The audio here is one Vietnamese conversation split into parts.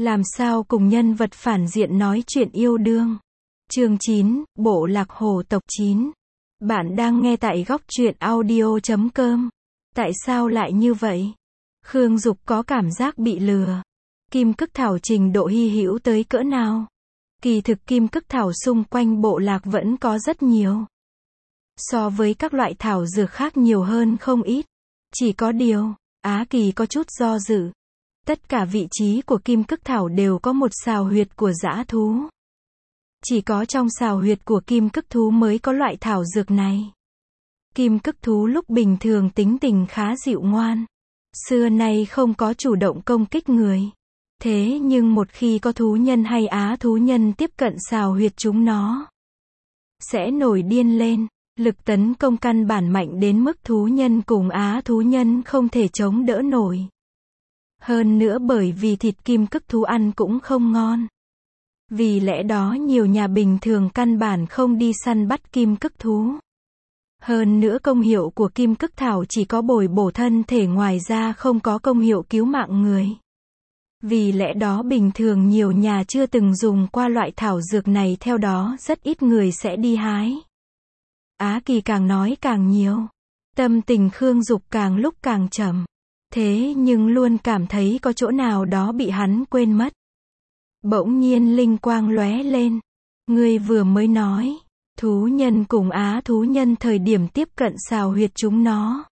Làm sao cùng nhân vật phản diện nói chuyện yêu đương. Chương 9, Bộ lạc hổ tộc 9. Bạn đang nghe tại góc truyện audio.com. Tại sao lại như vậy? Khương Dục có cảm giác bị lừa. Kim cức thảo trình độ hy hữu tới cỡ nào? Kỳ thực kim cức thảo xung quanh bộ lạc vẫn có rất nhiều. So với các loại thảo dược khác nhiều hơn không ít. Chỉ có điều, Á Kỳ có chút do dự. Tất cả vị trí của kim cức thảo đều có một sào huyệt của dã thú. Chỉ có trong sào huyệt của kim cức thú mới có loại thảo dược này. Kim cức thú lúc bình thường tính tình khá dịu ngoan. Xưa nay không có chủ động công kích người. Thế nhưng một khi có thú nhân hay á thú nhân tiếp cận sào huyệt chúng nó, sẽ nổi điên lên. Lực tấn công căn bản mạnh đến mức thú nhân cùng á thú nhân không thể chống đỡ nổi. Hơn nữa bởi vì thịt kim cức thú ăn cũng không ngon. Vì lẽ đó nhiều nhà bình thường căn bản không đi săn bắt kim cức thú. Hơn nữa công hiệu của kim cức thảo chỉ có bồi bổ thân thể, ngoài ra không có công hiệu cứu mạng người. Vì lẽ đó bình thường nhiều nhà chưa từng dùng qua loại thảo dược này, theo đó rất ít người sẽ đi hái. Á Kỳ càng nói càng nhiều. Tâm tình Khương Dục càng lúc càng trầm. Thế nhưng luôn cảm thấy có chỗ nào đó bị hắn quên mất. Bỗng nhiên linh quang lóe lên. Ngươi vừa mới nói, thú nhân cùng á thú nhân thời điểm tiếp cận sào huyệt chúng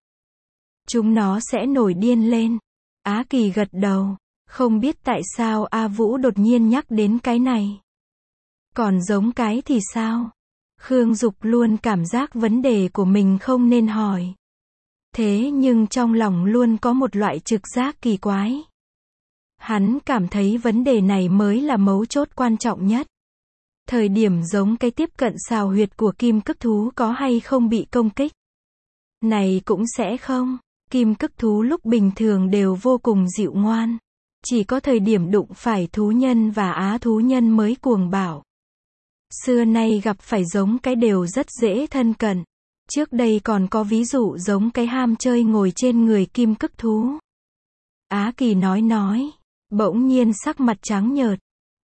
nó sẽ nổi điên lên. Á Kỳ gật đầu. Không biết tại sao A Vũ đột nhiên nhắc đến cái này. Còn giống cái thì sao? Khương Dục luôn cảm giác vấn đề của mình không nên hỏi. Thế nhưng trong lòng luôn có một loại trực giác kỳ quái. Hắn cảm thấy vấn đề này mới là mấu chốt quan trọng nhất. Thời điểm giống cái tiếp cận sào huyệt của kim cức thú có hay không bị công kích? Này cũng sẽ không. Kim cức thú lúc bình thường đều vô cùng dịu ngoan. Chỉ có thời điểm đụng phải thú nhân và á thú nhân mới cuồng bạo. Xưa nay gặp phải giống cái đều rất dễ thân cận. Trước đây còn có ví dụ giống cái ham chơi ngồi trên người kim cức thú. Á Kỳ nói. Bỗng nhiên sắc mặt trắng nhợt.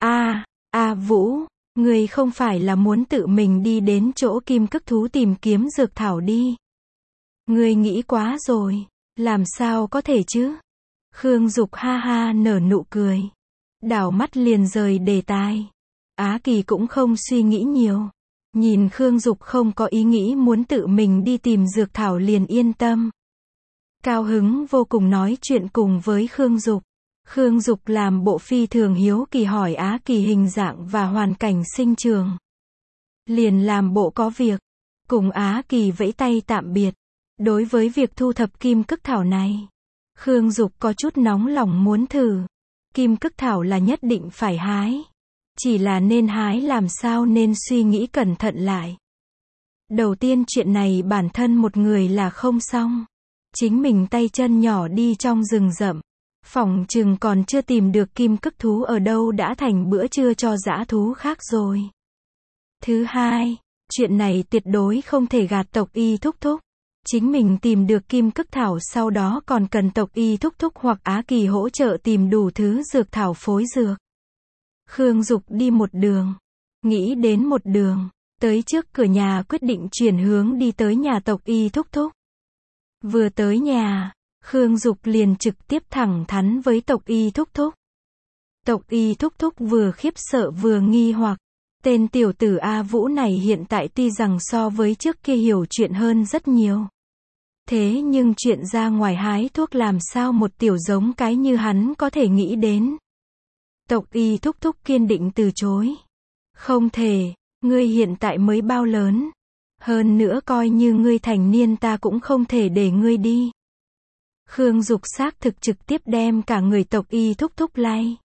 Vũ, người không phải là muốn tự mình đi đến chỗ kim cức thú tìm kiếm dược thảo đi. Người nghĩ quá rồi. Làm sao có thể chứ? Khương Dục ha ha nở nụ cười. Đảo mắt liền rời đề tài. Á Kỳ cũng không suy nghĩ nhiều. Nhìn Khương Dục không có ý nghĩ muốn tự mình đi tìm dược thảo liền yên tâm. Cao hứng vô cùng nói chuyện cùng với Khương Dục. Khương Dục làm bộ phi thường hiếu kỳ hỏi Á Kỳ hình dạng và hoàn cảnh sinh trường. Liền làm bộ có việc. Cùng Á Kỳ vẫy tay tạm biệt. Đối với việc thu thập kim cức thảo này, Khương Dục có chút nóng lòng muốn thử. Kim cức thảo là nhất định phải hái. Chỉ là nên hái làm sao nên suy nghĩ cẩn thận lại. Đầu tiên chuyện này bản thân một người là không xong. Chính mình tay chân nhỏ đi trong rừng rậm. Phỏng chừng còn chưa tìm được kim cức thú ở đâu đã thành bữa trưa cho dã thú khác rồi. Thứ hai, chuyện này tuyệt đối không thể gạt tộc Y thúc thúc. Chính mình tìm được kim cức thảo sau đó còn cần tộc Y thúc thúc hoặc Á Kỳ hỗ trợ tìm đủ thứ dược thảo phối dược. Khương Dục đi một đường. Nghĩ đến một đường. Tới trước cửa nhà quyết định chuyển hướng đi tới nhà tộc Y thúc thúc. Vừa tới nhà, Khương Dục liền trực tiếp thẳng thắn với tộc Y thúc thúc. Tộc Y thúc thúc vừa khiếp sợ vừa nghi hoặc. Tên tiểu tử A Vũ này hiện tại tuy rằng so với trước kia hiểu chuyện hơn rất nhiều. Thế nhưng chuyện ra ngoài hái thuốc làm sao một tiểu giống cái như hắn có thể nghĩ đến. Tộc Y thúc thúc kiên định từ chối. Không thể, ngươi hiện tại mới bao lớn. Hơn nữa coi như ngươi thành niên ta cũng không thể để ngươi đi. Khương Dục xác thực trực tiếp đem cả người tộc Y thúc thúc lay.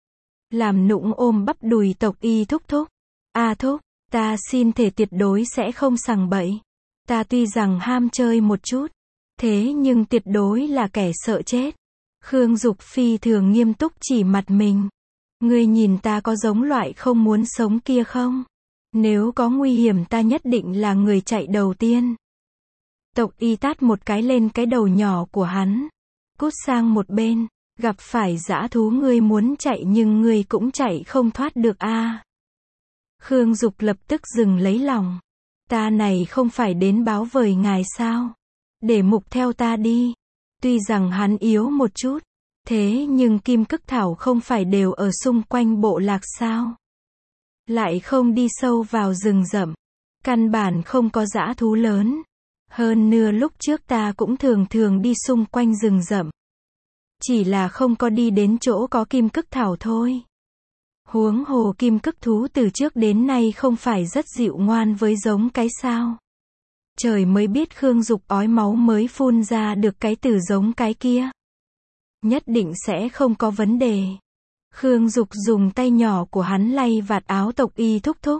Làm nũng ôm bắp đùi tộc Y thúc thúc. Thúc, ta xin thể tuyệt đối sẽ không sằng bậy. Ta tuy rằng ham chơi một chút. Thế nhưng tuyệt đối là kẻ sợ chết. Khương Dục phi thường nghiêm túc chỉ mặt mình. Ngươi nhìn ta có giống loại không muốn sống kia không? Nếu có nguy hiểm ta nhất định là người chạy đầu tiên. Tộc Y tát một cái lên cái đầu nhỏ của hắn. Cút sang một bên. Gặp phải dã thú ngươi muốn chạy nhưng ngươi cũng chạy không thoát được a. Khương Dục lập tức dừng lấy lòng. Ta này không phải đến báo vời ngài sao? Để Mục theo ta đi. Tuy rằng hắn yếu một chút, thế nhưng kim cức thảo không phải đều ở xung quanh bộ lạc sao? Lại không đi sâu vào rừng rậm. Căn bản không có dã thú lớn. Hơn nữa lúc trước ta cũng thường thường đi xung quanh rừng rậm. Chỉ là không có đi đến chỗ có kim cức thảo thôi. Huống hồ kim cức thú từ trước đến nay không phải rất dịu ngoan với giống cái sao. Trời mới biết Khương Dục ói máu mới phun ra được cái từ giống cái kia. Nhất định sẽ không có vấn đề. Khương Dục dùng tay nhỏ của hắn lay vạt áo Tộc Y thúc thúc.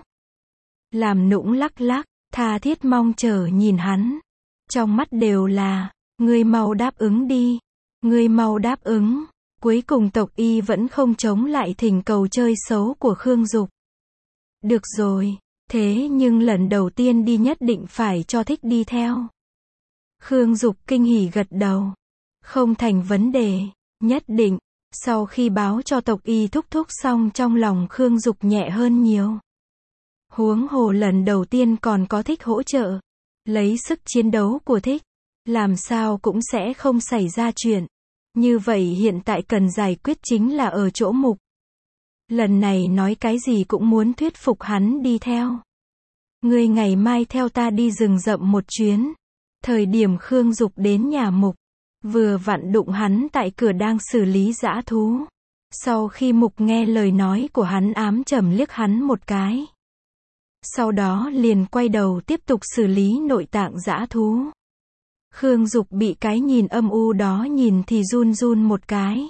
Làm nũng lắc lắc, tha thiết mong chờ nhìn hắn. Trong mắt đều là, ngươi mau đáp ứng đi. Ngươi mau đáp ứng. Cuối cùng Tộc Y vẫn không chống lại thỉnh cầu chơi xấu của Khương Dục. Được rồi, thế nhưng lần đầu tiên đi nhất định phải cho thích đi theo. Khương Dục kinh hỉ gật đầu. Không thành vấn đề, nhất định. Sau khi báo cho Tộc Y thúc thúc xong trong lòng Khương Dục nhẹ hơn nhiều. Huống hồ lần đầu tiên còn có thích hỗ trợ. Lấy sức chiến đấu của thích. Làm sao cũng sẽ không xảy ra chuyện. Như vậy hiện tại cần giải quyết chính là ở chỗ Mục. Lần này nói cái gì cũng muốn thuyết phục hắn đi theo. Ngươi ngày mai theo ta đi rừng rậm một chuyến. Thời điểm Khương Dục đến nhà Mục. Vừa vặn đụng hắn tại cửa đang xử lý dã thú. Sau khi Mục nghe lời nói của hắn ám trầm liếc hắn một cái. Sau đó liền quay đầu tiếp tục xử lý nội tạng dã thú. Khương Dục bị cái nhìn âm u đó nhìn thì run run một cái.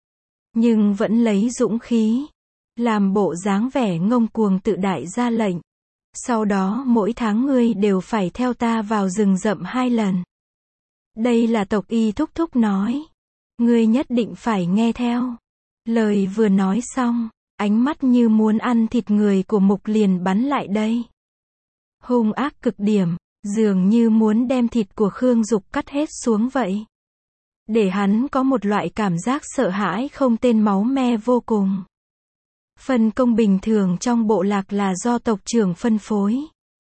Nhưng vẫn lấy dũng khí. Làm bộ dáng vẻ ngông cuồng tự đại ra lệnh. Sau đó mỗi tháng ngươi đều phải theo ta vào rừng rậm 2 lần. Đây là Tộc Y thúc thúc nói. Ngươi nhất định phải nghe theo. Lời vừa nói xong, ánh mắt như muốn ăn thịt người của Mục liền bắn lại đây. Hung ác cực điểm, dường như muốn đem thịt của Khương Dục cắt hết xuống vậy. Để hắn có một loại cảm giác sợ hãi không tên máu me vô cùng. Phân công bình thường trong bộ lạc là do tộc trưởng phân phối.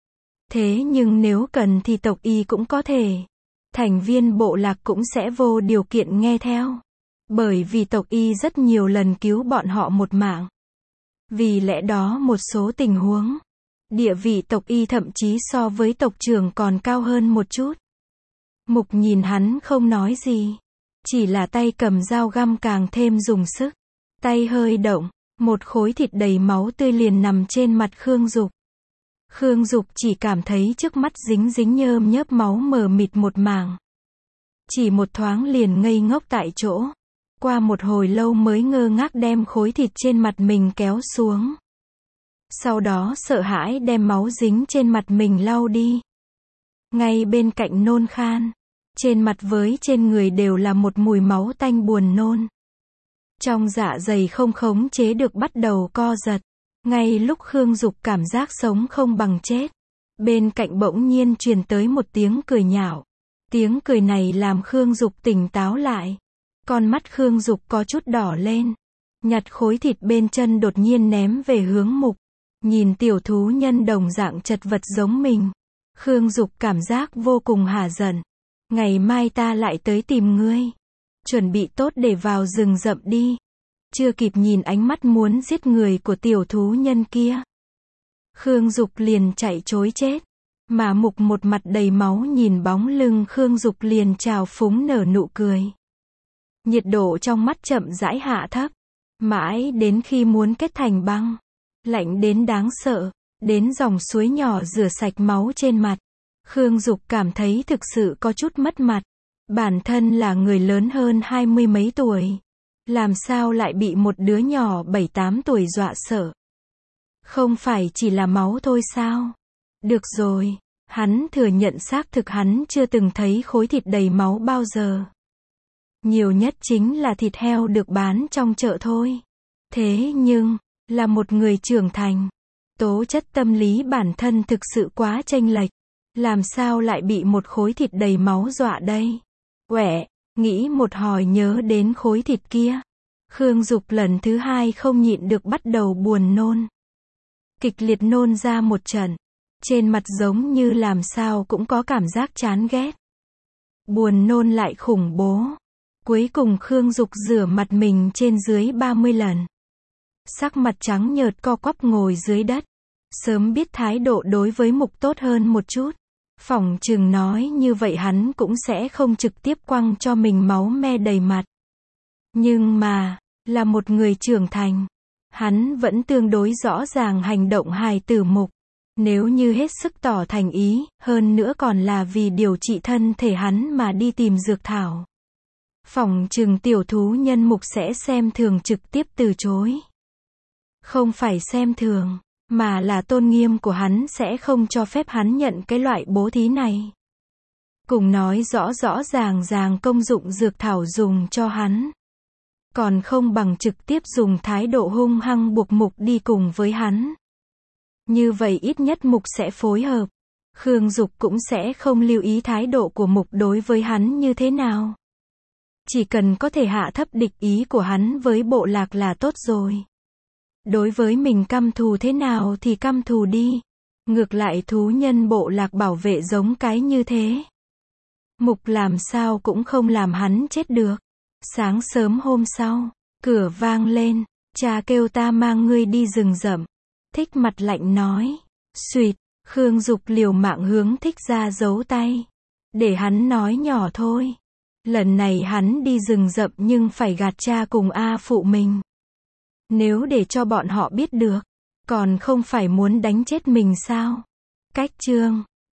Thế nhưng nếu cần thì Tộc Y cũng có thể. Thành viên bộ lạc cũng sẽ vô điều kiện nghe theo. Bởi vì Tộc Y rất nhiều lần cứu bọn họ một mạng. Vì lẽ đó một số tình huống, địa vị Tộc Y thậm chí so với tộc trưởng còn cao hơn một chút. Mục nhìn hắn không nói gì. Chỉ là tay cầm dao găm càng thêm dùng sức. Tay hơi động, một khối thịt đầy máu tươi liền nằm trên mặt Khương Dục. Khương Dục chỉ cảm thấy trước mắt dính dính nhơm nhớp máu mờ mịt một mảng. Chỉ một thoáng liền ngây ngốc tại chỗ. Qua một hồi lâu mới ngơ ngác đem khối thịt trên mặt mình kéo xuống. Sau đó sợ hãi đem máu dính trên mặt mình lau đi. Ngay bên cạnh nôn khan. Trên mặt với trên người đều là một mùi máu tanh buồn nôn. Trong dạ dày không khống chế được bắt đầu co giật. Ngay lúc Khương Dục cảm giác sống không bằng chết. Bên cạnh bỗng nhiên truyền tới một tiếng cười nhạo. Tiếng cười này làm Khương Dục tỉnh táo lại. Con mắt Khương Dục có chút đỏ lên. Nhặt khối thịt bên chân đột nhiên ném về hướng Mục. Nhìn tiểu thú nhân đồng dạng chật vật giống mình. Khương Dục cảm giác vô cùng hả giận. Ngày mai ta lại tới tìm ngươi. Chuẩn bị tốt để vào rừng rậm đi. Chưa kịp nhìn ánh mắt muốn giết người của tiểu thú nhân kia. Khương Dục liền chạy trối chết. Mà Mục một mặt đầy máu nhìn bóng lưng Khương Dục liền trào phúng nở nụ cười. Nhiệt độ trong mắt chậm rãi hạ thấp. Mãi đến khi muốn kết thành băng. Lạnh đến đáng sợ. Đến dòng suối nhỏ rửa sạch máu trên mặt. Khương Dục cảm thấy thực sự có chút mất mặt. Bản thân là người lớn hơn 20 mấy tuổi. Làm sao lại bị một đứa nhỏ 7-8 tuổi dọa sợ. Không phải chỉ là máu thôi sao? Được rồi. Hắn thừa nhận xác thực hắn chưa từng thấy khối thịt đầy máu bao giờ. Nhiều nhất chính là thịt heo được bán trong chợ thôi. Thế nhưng, là một người trưởng thành. Tố chất tâm lý bản thân thực sự quá chênh lệch. Làm sao lại bị một khối thịt đầy máu dọa đây? Quẹ, Nghĩ một hồi nhớ đến khối thịt kia. Khương Dục lần thứ hai không nhịn được bắt đầu buồn nôn. Kịch liệt nôn ra một trận. Trên mặt giống như làm sao cũng có cảm giác chán ghét. Buồn nôn lại khủng bố. Cuối cùng Khương Dục rửa mặt mình trên dưới 30 lần. Sắc mặt trắng nhợt co quắp ngồi dưới đất. Sớm biết thái độ đối với Mục tốt hơn một chút. Phỏng chừng nói như vậy hắn cũng sẽ không trực tiếp quăng cho mình máu me đầy mặt. Nhưng mà, là một người trưởng thành. Hắn vẫn tương đối rõ ràng hành động hài tử Mục. Nếu như hết sức tỏ thành ý, hơn nữa còn là vì điều trị thân thể hắn mà đi tìm dược thảo. Phỏng chừng tiểu thú nhân Mục sẽ xem thường trực tiếp từ chối. Không phải xem thường, mà là tôn nghiêm của hắn sẽ không cho phép hắn nhận cái loại bố thí này. Cùng nói rõ rõ ràng công dụng dược thảo dùng cho hắn. Còn không bằng trực tiếp dùng thái độ hung hăng buộc Mục đi cùng với hắn. Như vậy ít nhất Mục sẽ phối hợp. Khương Dục cũng sẽ không lưu ý thái độ của Mục đối với hắn như thế nào. Chỉ cần có thể hạ thấp địch ý của hắn với bộ lạc là tốt rồi. Đối với mình căm thù thế nào thì căm thù đi. Ngược lại thú nhân bộ lạc bảo vệ giống cái như thế. Mục làm sao cũng không làm hắn chết được. Sáng sớm hôm sau, cửa vang lên. Cha kêu ta mang ngươi đi rừng rậm. Thích mặt lạnh nói. Xuyệt, Khương Dục liều mạng hướng Thích ra giấu tay. Để hắn nói nhỏ thôi. Lần này hắn đi rừng rậm nhưng phải gạt cha cùng A phụ mình. Nếu để cho bọn họ biết được, còn không phải muốn đánh chết mình sao? Cách chương